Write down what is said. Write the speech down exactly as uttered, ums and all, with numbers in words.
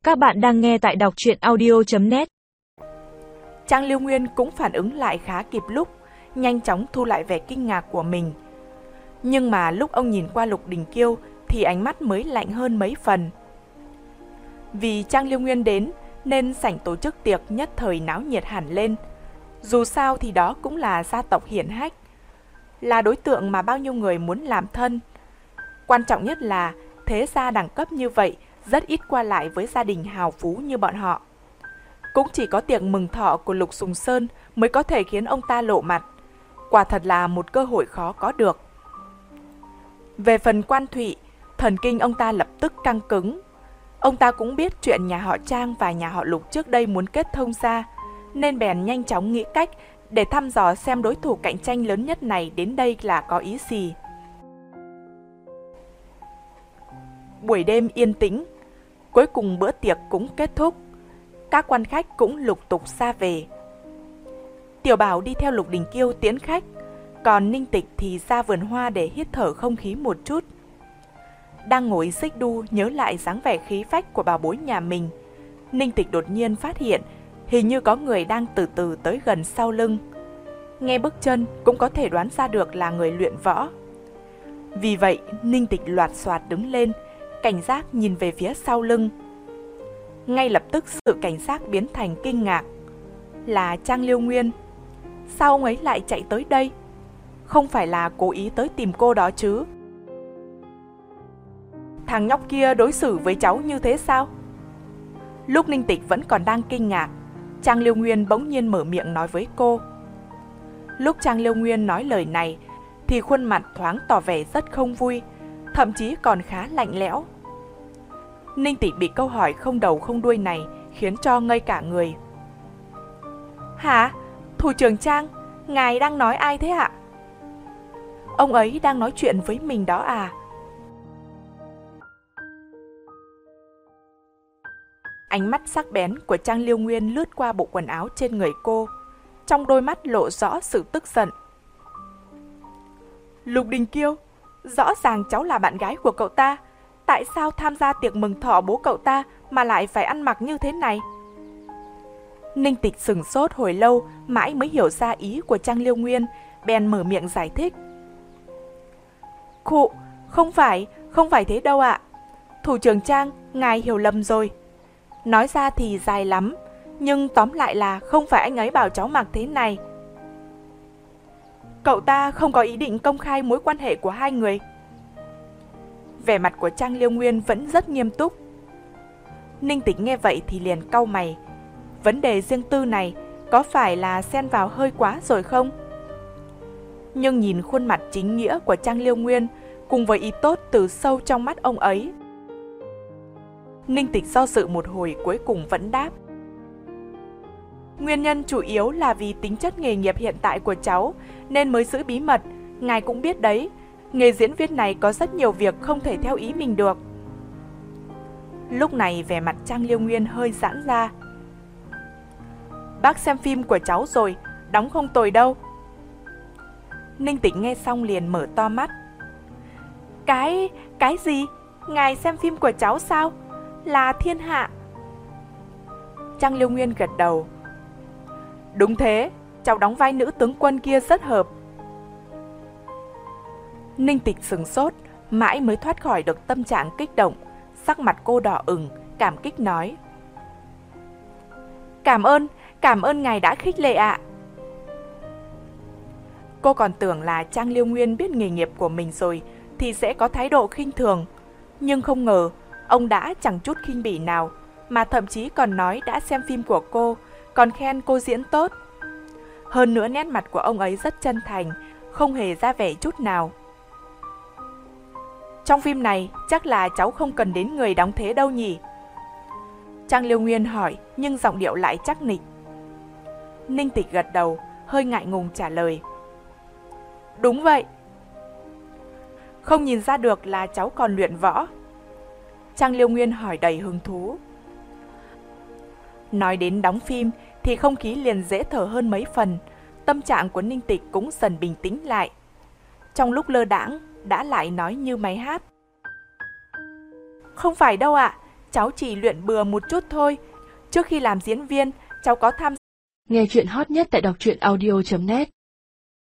Các bạn đang nghe tại đọc truyện audio chấm net. Trang Liêu Nguyên cũng phản ứng lại khá kịp lúc, nhanh chóng thu lại vẻ kinh ngạc của mình. Nhưng mà lúc ông nhìn qua Lục Đình Kiêu thì ánh mắt mới lạnh hơn mấy phần. Vì Trang Liêu Nguyên đến nên sảnh tổ chức tiệc nhất thời náo nhiệt hẳn lên. Dù sao thì đó cũng là gia tộc hiển hách, là đối tượng mà bao nhiêu người muốn làm thân. Quan trọng nhất là thế gia đẳng cấp như vậy rất ít qua lại với gia đình hào phú như bọn họ. Cũng chỉ có tiệc mừng thọ của Lục Sùng Sơn mới có thể khiến ông ta lộ mặt. Quả thật là một cơ hội khó có được. Về phần Quan Thụy, thần kinh ông ta lập tức căng cứng. Ông ta cũng biết chuyện nhà họ Trang và nhà họ Lục trước đây muốn kết thông gia, nên bèn nhanh chóng nghĩ cách để thăm dò xem đối thủ cạnh tranh lớn nhất này đến đây là có ý gì. Buổi đêm yên tĩnh, cuối cùng bữa tiệc cũng kết thúc. Các quan khách cũng lục tục ra về. Tiểu Bảo đi theo Lục Đình Kiêu tiễn khách, còn Ninh Tịch thì ra vườn hoa để hít thở không khí một chút. Đang ngồi xích đu nhớ lại dáng vẻ khí phách của bảo bối nhà mình, Ninh Tịch đột nhiên phát hiện hình như có người đang từ từ tới gần sau lưng. Nghe bước chân cũng có thể đoán ra được là người luyện võ. Vì vậy Ninh Tịch loạt soạt đứng lên, cảnh giác nhìn về phía sau lưng. Ngay lập tức sự cảnh giác biến thành kinh ngạc. Là Trang Liêu Nguyên. Sao ông ấy lại chạy tới đây? Không phải là cố ý tới tìm cô đó chứ? Thằng nhóc kia đối xử với cháu như thế sao? Lúc Ninh Tịch vẫn còn đang kinh ngạc, Trang Liêu Nguyên bỗng nhiên mở miệng nói với cô. Lúc Trang Liêu Nguyên nói lời này thì khuôn mặt thoáng tỏ vẻ rất không vui, thậm chí còn khá lạnh lẽo. Ninh Tịch bị câu hỏi không đầu không đuôi này khiến cho ngây cả người. Hả? Thủ trưởng Trang, ngài đang nói ai thế ạ? Ông ấy đang nói chuyện với mình đó à? Ánh mắt sắc bén của Trang Liêu Nguyên lướt qua bộ quần áo trên người cô, trong đôi mắt lộ rõ sự tức giận. Lục Đình Kiêu, rõ ràng cháu là bạn gái của cậu ta, tại sao tham gia tiệc mừng thọ bố cậu ta mà lại phải ăn mặc như thế này? Ninh Tịch sửng sốt hồi lâu, mãi mới hiểu ra ý của Trang Liêu Nguyên, bèn mở miệng giải thích. Khụ, không phải, không phải thế đâu ạ. Thủ trưởng Trang, ngài hiểu lầm rồi. Nói ra thì dài lắm, nhưng tóm lại là không phải anh ấy bảo cháu mặc thế này. Cậu ta không có ý định công khai mối quan hệ của hai người. Vẻ mặt của Trang Liêu Nguyên vẫn rất nghiêm túc. Ninh Tịch nghe vậy thì liền cau mày. Vấn đề riêng tư này có phải là xen vào hơi quá rồi không? Nhưng nhìn khuôn mặt chính nghĩa của Trang Liêu Nguyên cùng với ý tốt từ sâu trong mắt ông ấy, Ninh Tịch do dự một hồi cuối cùng vẫn đáp. Nguyên nhân chủ yếu là vì tính chất nghề nghiệp hiện tại của cháu nên mới giữ bí mật. Ngài cũng biết đấy, nghề diễn viên này có rất nhiều việc không thể theo ý mình được. Lúc này vẻ mặt Trang Liêu Nguyên hơi giãn ra. Bác xem phim của cháu rồi, đóng không tồi đâu. Ninh Tịch nghe xong liền mở to mắt. Cái, cái gì? Ngài xem phim của cháu sao? Là Thiên Hạ. Trang Liêu Nguyên gật đầu. Đúng thế, cháu đóng vai nữ tướng quân kia rất hợp. Ninh Tịch sửng sốt, mãi mới thoát khỏi được tâm trạng kích động. Sắc mặt cô đỏ ửng, cảm kích nói. Cảm ơn, cảm ơn ngài đã khích lệ ạ. Cô còn tưởng là Trang Liêu Nguyên biết nghề nghiệp của mình rồi thì sẽ có thái độ khinh thường. Nhưng không ngờ, ông đã chẳng chút khinh bỉ nào, mà thậm chí còn nói đã xem phim của cô, còn khen cô diễn tốt. Hơn nữa nét mặt của ông ấy rất chân thành, không hề ra vẻ chút nào. Trong phim này chắc là cháu không cần đến người đóng thế đâu nhỉ? Trang Liêu Nguyên hỏi, nhưng giọng điệu lại chắc nịch. Ninh Tịch gật đầu, hơi ngại ngùng trả lời. Đúng vậy. Không nhìn ra được là cháu còn luyện võ? Trang Liêu Nguyên hỏi đầy hứng thú. Nói đến đóng phim thì không khí liền dễ thở hơn mấy phần. Tâm trạng của Ninh Tịch cũng dần bình tĩnh lại. Trong lúc lơ đãng đã lại nói như máy hát. Không phải đâu ạ, cháu chỉ luyện bừa một chút thôi. Trước khi làm diễn viên, cháu có tham Nghe chuyện hot nhất tại đọc truyện audio chấm net